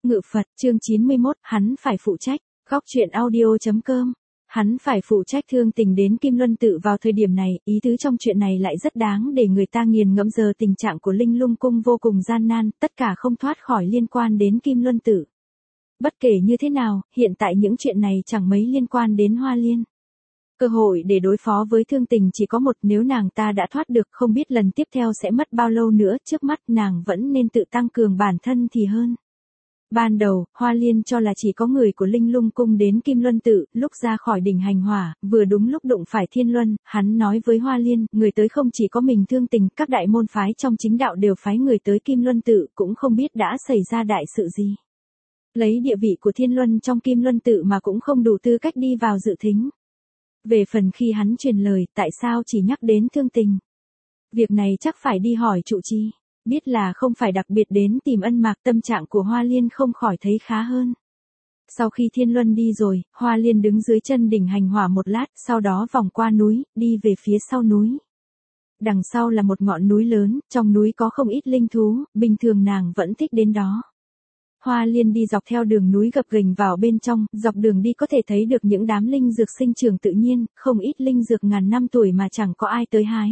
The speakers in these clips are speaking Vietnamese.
Ngự Phật, chương 91, hắn phải phụ trách. Góc truyện audio.com. Hắn phải phụ trách thương tình đến Kim Luân Tự vào thời điểm này, ý tứ trong chuyện này lại rất đáng để người ta nghiền ngẫm. Giờ tình trạng của Linh Lung Cung vô cùng gian nan, tất cả không thoát khỏi liên quan đến Kim Luân Tự. Bất kể như thế nào, hiện tại những chuyện này chẳng mấy liên quan đến Hoa Liên. Cơ hội để đối phó với thương tình chỉ có một, nếu nàng ta đã thoát được không biết lần tiếp theo sẽ mất bao lâu nữa, trước mắt nàng vẫn nên tự tăng cường bản thân thì hơn. Ban đầu, Hoa Liên cho là chỉ có người của Linh Lung Cung đến Kim Luân Tự, lúc ra khỏi đỉnh hành hỏa, vừa đúng lúc đụng phải Thiên Luân, hắn nói với Hoa Liên, người tới không chỉ có mình thương tình, các đại môn phái trong chính đạo đều phái người tới Kim Luân Tự, cũng không biết đã xảy ra đại sự gì. Lấy địa vị của Thiên Luân trong Kim Luân Tự mà cũng không đủ tư cách đi vào dự thính. Về phần khi hắn truyền lời, tại sao chỉ nhắc đến thương tình? Việc này chắc phải đi hỏi trụ trì. Biết là không phải đặc biệt đến tìm ân mạc, tâm trạng của Hoa Liên không khỏi thấy khá hơn. Sau khi Thiên Luân đi rồi, Hoa Liên đứng dưới chân đỉnh hành hỏa một lát, sau đó vòng qua núi, đi về phía sau núi. Đằng sau là một ngọn núi lớn, trong núi có không ít linh thú, bình thường nàng vẫn thích đến đó. Hoa Liên đi dọc theo đường núi gập ghềnh vào bên trong, dọc đường đi có thể thấy được những đám linh dược sinh trưởng tự nhiên, không ít linh dược ngàn năm tuổi mà chẳng có ai tới hái.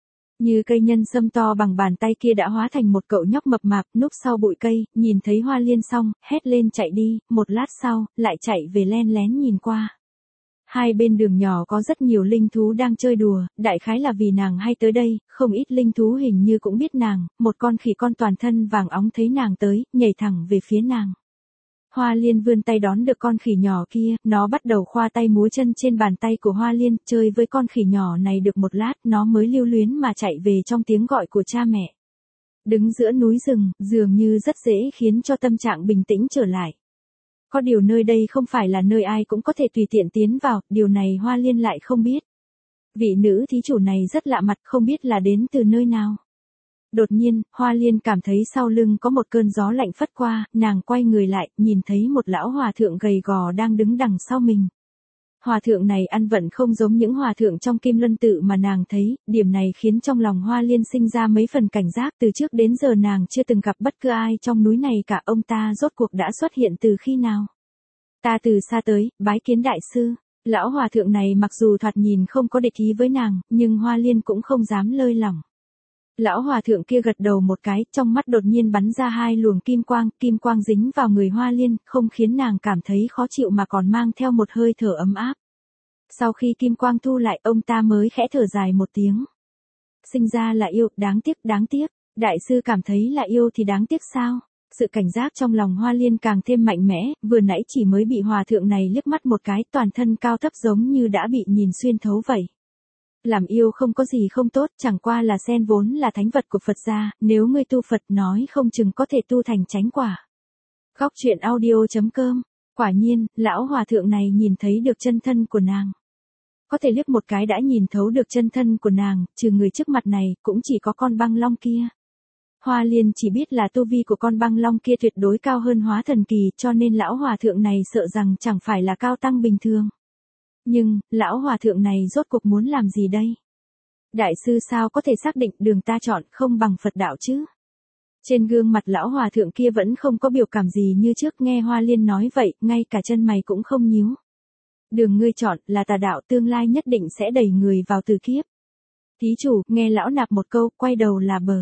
Như cây nhân sâm to bằng bàn tay kia đã hóa thành một cậu nhóc mập mạp, núp sau bụi cây, nhìn thấy Hoa Liên xong, hét lên chạy đi, một lát sau, lại chạy về len lén nhìn qua. Hai bên đường nhỏ có rất nhiều linh thú đang chơi đùa, đại khái là vì nàng hay tới đây, không ít linh thú hình như cũng biết nàng, một con khỉ con toàn thân vàng óng thấy nàng tới, nhảy thẳng về phía nàng. Hoa Liên vươn tay đón được con khỉ nhỏ kia, nó bắt đầu khoa tay múa chân trên bàn tay của Hoa Liên, chơi với con khỉ nhỏ này được một lát, nó mới lưu luyến mà chạy về trong tiếng gọi của cha mẹ. Đứng giữa núi rừng, dường như rất dễ khiến cho tâm trạng bình tĩnh trở lại. Có điều nơi đây không phải là nơi ai cũng có thể tùy tiện tiến vào, điều này Hoa Liên lại không biết. Vị nữ thí chủ này rất lạ mặt, không biết là đến từ nơi nào. Đột nhiên, Hoa Liên cảm thấy sau lưng có một cơn gió lạnh phất qua, nàng quay người lại, nhìn thấy một lão hòa thượng gầy gò đang đứng đằng sau mình. Hòa thượng này ăn vận không giống những hòa thượng trong Kim Luân Tự mà nàng thấy, điểm này khiến trong lòng Hoa Liên sinh ra mấy phần cảnh giác, từ trước đến giờ nàng chưa từng gặp bất cứ ai trong núi này cả, ông ta rốt cuộc đã xuất hiện từ khi nào. Ta từ xa tới, bái kiến đại sư. Lão hòa thượng này mặc dù thoạt nhìn không có địch ý với nàng, nhưng Hoa Liên cũng không dám lơi lỏng. Lão hòa thượng kia gật đầu một cái, trong mắt đột nhiên bắn ra hai luồng kim quang dính vào người Hoa Liên, không khiến nàng cảm thấy khó chịu mà còn mang theo một hơi thở ấm áp. Sau khi kim quang thu lại, ông ta mới khẽ thở dài một tiếng. Sinh ra là yêu, đáng tiếc, đại sư cảm thấy là yêu thì đáng tiếc sao? Sự cảnh giác trong lòng Hoa Liên càng thêm mạnh mẽ, vừa nãy chỉ mới bị hòa thượng này liếc mắt một cái, toàn thân cao thấp giống như đã bị nhìn xuyên thấu vậy. Làm yêu không có gì không tốt, chẳng qua là sen vốn là thánh vật của Phật gia, nếu ngươi tu Phật nói không chừng có thể tu thành chánh quả. Góc truyện audio.com. Quả nhiên, lão hòa thượng này nhìn thấy được chân thân của nàng. Có thể liếc một cái đã nhìn thấu được chân thân của nàng, trừ người trước mặt này, cũng chỉ có con băng long kia. Hoa Liên chỉ biết là tu vi của con băng long kia tuyệt đối cao hơn hóa thần kỳ, cho nên lão hòa thượng này sợ rằng chẳng phải là cao tăng bình thường. Nhưng, lão hòa thượng này rốt cuộc muốn làm gì đây? Đại sư sao có thể xác định đường ta chọn không bằng Phật đạo chứ? Trên gương mặt lão hòa thượng kia vẫn không có biểu cảm gì như trước, nghe Hoa Liên nói vậy, ngay cả chân mày cũng không nhíu. Đường ngươi chọn là tà đạo, tương lai nhất định sẽ đẩy người vào tử kiếp. Thí chủ, nghe lão nạp một câu, quay đầu là bờ.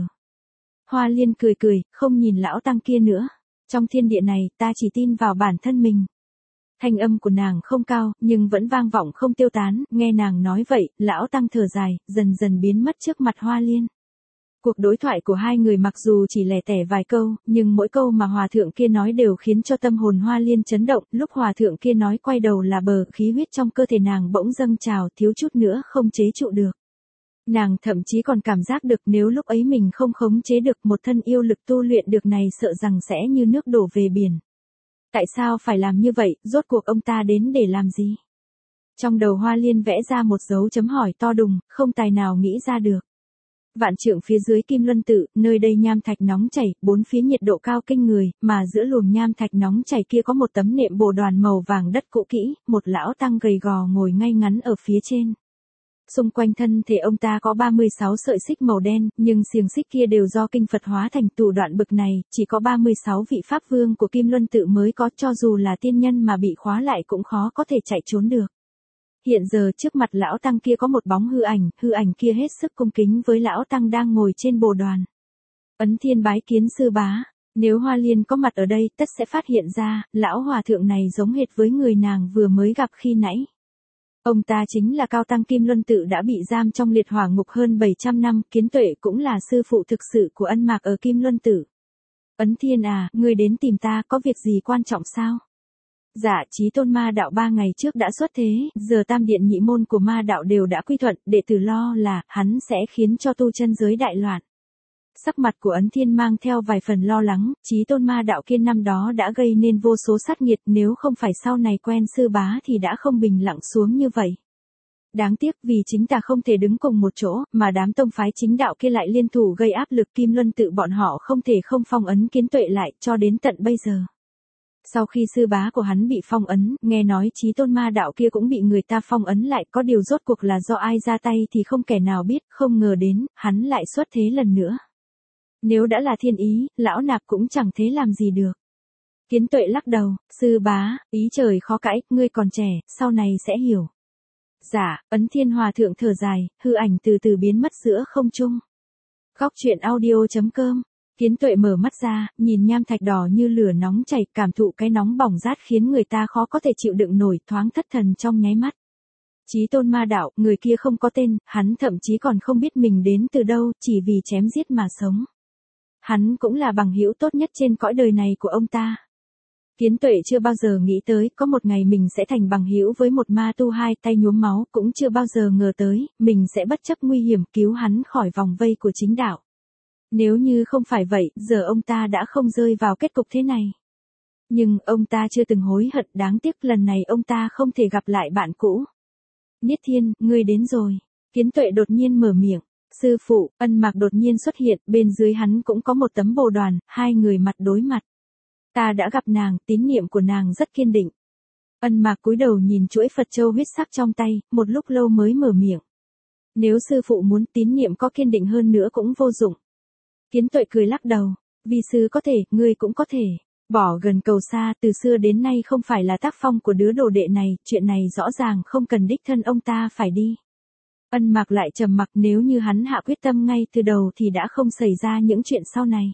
Hoa Liên cười, không nhìn lão tăng kia nữa. Trong thiên địa này, ta chỉ tin vào bản thân mình. Thanh âm của nàng không cao, nhưng vẫn vang vọng không tiêu tán, nghe nàng nói vậy, lão tăng thở dài, dần dần biến mất trước mặt Hoa Liên. Cuộc đối thoại của hai người mặc dù chỉ lẻ tẻ vài câu, nhưng mỗi câu mà hòa thượng kia nói đều khiến cho tâm hồn Hoa Liên chấn động, lúc hòa thượng kia nói quay đầu là bờ, khí huyết trong cơ thể nàng bỗng dâng trào, thiếu chút nữa không chế trụ được. Nàng thậm chí còn cảm giác được nếu lúc ấy mình không khống chế được một thân yêu lực tu luyện được này sợ rằng sẽ như nước đổ về biển. Tại sao phải làm như vậy, rốt cuộc ông ta đến để làm gì? Trong đầu Hoa Liên vẽ ra một dấu chấm hỏi to đùng, không tài nào nghĩ ra được. Vạn trượng phía dưới Kim Luân Tự, nơi đây nham thạch nóng chảy, bốn phía nhiệt độ cao kinh người, mà giữa luồng nham thạch nóng chảy kia có một tấm nệm bồ đoàn màu vàng đất cũ kỹ, một lão tăng gầy gò ngồi ngay ngắn ở phía trên. Xung quanh thân thể ông ta có 36 sợi xích màu đen, nhưng xiềng xích kia đều do kinh Phật hóa thành. Thủ đoạn bực này, chỉ có 36 vị pháp vương của Kim Luân tự mới có, cho dù là tiên nhân mà bị khóa lại cũng khó có thể chạy trốn được. Hiện giờ trước mặt lão tăng kia có một bóng hư ảnh kia hết sức cung kính với lão tăng đang ngồi trên bồ đoàn. Ấn Thiên bái kiến sư bá. Nếu Hoa Liên có mặt ở đây tất sẽ phát hiện ra, lão hòa thượng này giống hệt với người nàng vừa mới gặp khi nãy. Ông ta chính là Cao Tăng Kim Luân tự đã bị giam trong liệt hỏa ngục hơn 700 năm, Kiến Tuệ cũng là sư phụ thực sự của Ân Mạc ở Kim Luân tự. Ấn Thiên à, ngươi đến tìm ta có việc gì quan trọng sao? Dạ, Chí Tôn ma đạo 3 ngày trước đã xuất thế, giờ tam điện nhị môn của ma đạo đều đã quy thuận, đệ tử lo là, hắn sẽ khiến cho tu chân giới đại loạn. Sắc mặt của Ấn Thiên mang theo vài phần lo lắng, Chí Tôn ma đạo kia năm đó đã gây nên vô số sát nghiệt, nếu không phải sau này quen sư bá thì đã không bình lặng xuống như vậy. Đáng tiếc vì chính ta không thể đứng cùng một chỗ, mà đám tông phái chính đạo kia lại liên thủ gây áp lực Kim Luân tự bọn họ không thể không phong ấn Kiến Tuệ lại, cho đến tận bây giờ. Sau khi sư bá của hắn bị phong ấn, nghe nói Chí Tôn ma đạo kia cũng bị người ta phong ấn lại, có điều rốt cuộc là do ai ra tay thì không kẻ nào biết, không ngờ đến, hắn lại xuất thế lần nữa. Nếu đã là thiên ý, lão nạp cũng chẳng thế làm gì được. Kiến Tuệ lắc đầu, sư bá, ý trời khó cãi, ngươi còn trẻ, sau này sẽ hiểu. Dạ, Ấn Thiên hòa thượng thở dài, hư ảnh từ từ biến mất giữa không trung. Góc truyện audio.com. Kiến Tuệ mở mắt ra, nhìn nham thạch đỏ như lửa nóng chảy, cảm thụ cái nóng bỏng rát khiến người ta khó có thể chịu đựng nổi, thoáng thất thần trong nháy mắt. Chí Tôn ma đạo, người kia không có tên, hắn thậm chí còn không biết mình đến từ đâu, chỉ vì chém giết mà sống. Hắn cũng là bằng hữu tốt nhất trên cõi đời này của ông ta. Kiến Tuệ chưa bao giờ nghĩ tới có một ngày mình sẽ thành bằng hữu với một ma tu hai tay nhuốm máu, cũng chưa bao giờ ngờ tới, mình sẽ bất chấp nguy hiểm cứu hắn khỏi vòng vây của chính đạo. Nếu như không phải vậy, giờ ông ta đã không rơi vào kết cục thế này. Nhưng ông ta chưa từng hối hận, đáng tiếc lần này ông ta không thể gặp lại bạn cũ. Niết Thiên, ngươi đến rồi. Kiến Tuệ đột nhiên mở miệng. Sư phụ, Ân Mạc đột nhiên xuất hiện, bên dưới hắn cũng có một tấm bồ đoàn, hai người mặt đối mặt. Ta đã gặp nàng, tín niệm của nàng rất kiên định. Ân Mạc cúi đầu nhìn chuỗi Phật châu huyết sắc trong tay, một lúc lâu mới mở miệng. Nếu sư phụ muốn tín niệm có kiên định hơn nữa cũng vô dụng. Kiến Tuệ cười lắc đầu, vi sư có thể, ngươi cũng có thể. Bỏ gần cầu xa, từ xưa đến nay không phải là tác phong của đứa đồ đệ này, chuyện này rõ ràng không cần đích thân ông ta phải đi. Ân Mạc lại trầm mặc, nếu như hắn hạ quyết tâm ngay từ đầu thì đã không xảy ra những chuyện sau này.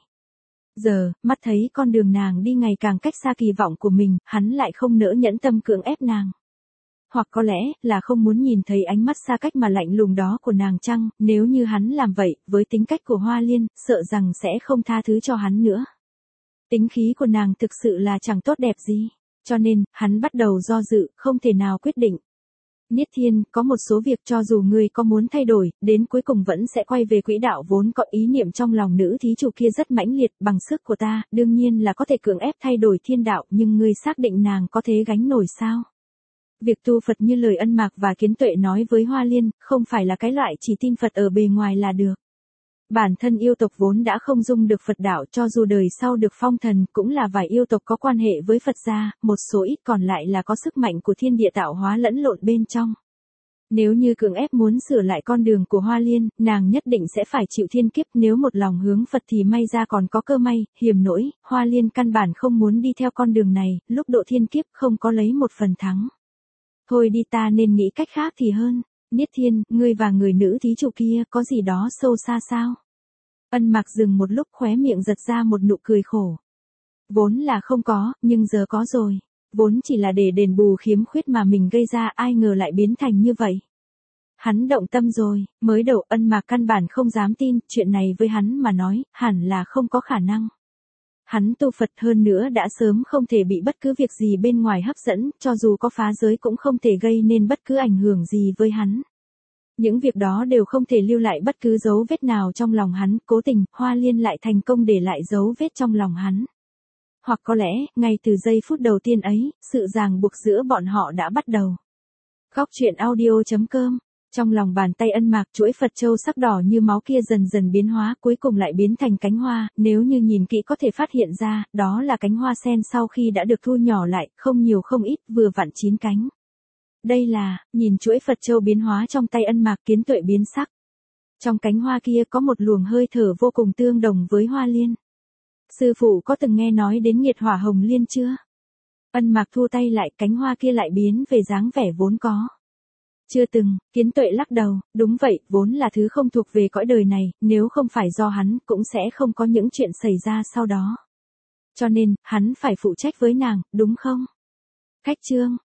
Giờ, mắt thấy con đường nàng đi ngày càng cách xa kỳ vọng của mình, hắn lại không nỡ nhẫn tâm cưỡng ép nàng. Hoặc có lẽ là không muốn nhìn thấy ánh mắt xa cách mà lạnh lùng đó của nàng chăng, nếu như hắn làm vậy, với tính cách của Hoa Liên, sợ rằng sẽ không tha thứ cho hắn nữa. Tính khí của nàng thực sự là chẳng tốt đẹp gì, cho nên, hắn bắt đầu do dự, không thể nào quyết định. Niết Thiên, có một số việc cho dù ngươi có muốn thay đổi, đến cuối cùng vẫn sẽ quay về quỹ đạo vốn có. Ý niệm trong lòng nữ thí chủ kia rất mãnh liệt, bằng sức của ta, đương nhiên là có thể cưỡng ép thay đổi thiên đạo, nhưng ngươi xác định nàng có thể gánh nổi sao? Việc tu Phật như lời Ân Mạc và Kiến Tuệ nói với Hoa Liên, không phải là cái loại chỉ tin Phật ở bề ngoài là được. Bản thân yêu tộc vốn đã không dung được Phật đạo, cho dù đời sau được phong thần, cũng là vài yêu tộc có quan hệ với Phật gia, một số ít còn lại là có sức mạnh của thiên địa tạo hóa lẫn lộn bên trong. Nếu như cưỡng ép muốn sửa lại con đường của Hoa Liên, nàng nhất định sẽ phải chịu thiên kiếp, nếu một lòng hướng Phật thì may ra còn có cơ may, hiểm nỗi, Hoa Liên căn bản không muốn đi theo con đường này, lúc độ thiên kiếp không có lấy một phần thắng. Thôi đi, ta nên nghĩ cách khác thì hơn. Niết Thiên, ngươi và người nữ thí chủ kia có gì đó sâu xa sao? Ân Mạc dừng một lúc, khóe miệng giật ra một nụ cười khổ. Vốn là không có, nhưng giờ có rồi. Vốn chỉ là để đền bù khiếm khuyết mà mình gây ra, ai ngờ lại biến thành như vậy. Hắn động tâm rồi, mới đầu Ân Mạc căn bản không dám tin, chuyện này với hắn mà nói, hẳn là không có khả năng. Hắn tu Phật hơn nữa đã sớm không thể bị bất cứ việc gì bên ngoài hấp dẫn, cho dù có phá giới cũng không thể gây nên bất cứ ảnh hưởng gì với hắn. Những việc đó đều không thể lưu lại bất cứ dấu vết nào trong lòng hắn, cố tình, Hoa Liên lại thành công để lại dấu vết trong lòng hắn. Hoặc có lẽ, ngay từ giây phút đầu tiên ấy, sự ràng buộc giữa bọn họ đã bắt đầu. Góc truyện audio.com. Trong lòng bàn tay Ân Mạc, chuỗi Phật châu sắc đỏ như máu kia dần dần biến hóa, cuối cùng lại biến thành cánh hoa, nếu như nhìn kỹ có thể phát hiện ra, đó là cánh hoa sen sau khi đã được thu nhỏ lại, không nhiều không ít, vừa vặn 9 cánh. Đây là, nhìn chuỗi Phật châu biến hóa trong tay Ân Mạc, Kiến Tuệ biến sắc. Trong cánh hoa kia có một luồng hơi thở vô cùng tương đồng với hoa liên. Sư phụ có từng nghe nói đến nghiệt hỏa hồng liên chưa? Ân Mạc thu tay lại, cánh hoa kia lại biến về dáng vẻ vốn có. Chưa từng, Kiến Tuệ lắc đầu, đúng vậy, vốn là thứ không thuộc về cõi đời này, nếu không phải do hắn, cũng sẽ không có những chuyện xảy ra sau đó. Cho nên, hắn phải phụ trách với nàng, đúng không? Khách trương,